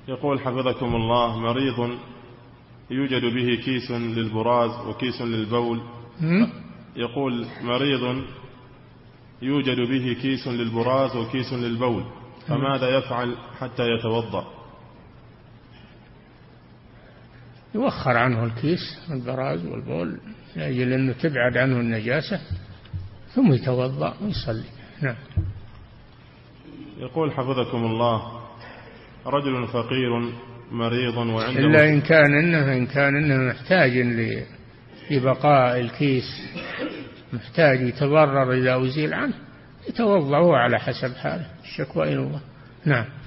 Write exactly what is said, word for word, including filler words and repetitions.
يقول حفظكم الله: مريض يوجد به كيس للبراز وكيس للبول. يقول: مريض يوجد به كيس للبراز وكيس للبول، فماذا يفعل حتى يتوضأ؟ يوخر عنه الكيس البراز والبول لأجل أنه تبعد عنه النجاسة، ثم يتوضأ ويصلي. نعم. يقول حفظكم الله: رجل فقير مريض وعنده إلا إن كان إنه إن كان إنه محتاج لبقاء الكيس، محتاج يتضرر إذا أزيل عنه، يتوضأ على حسب حاله، الشكوى إلى الله. نعم.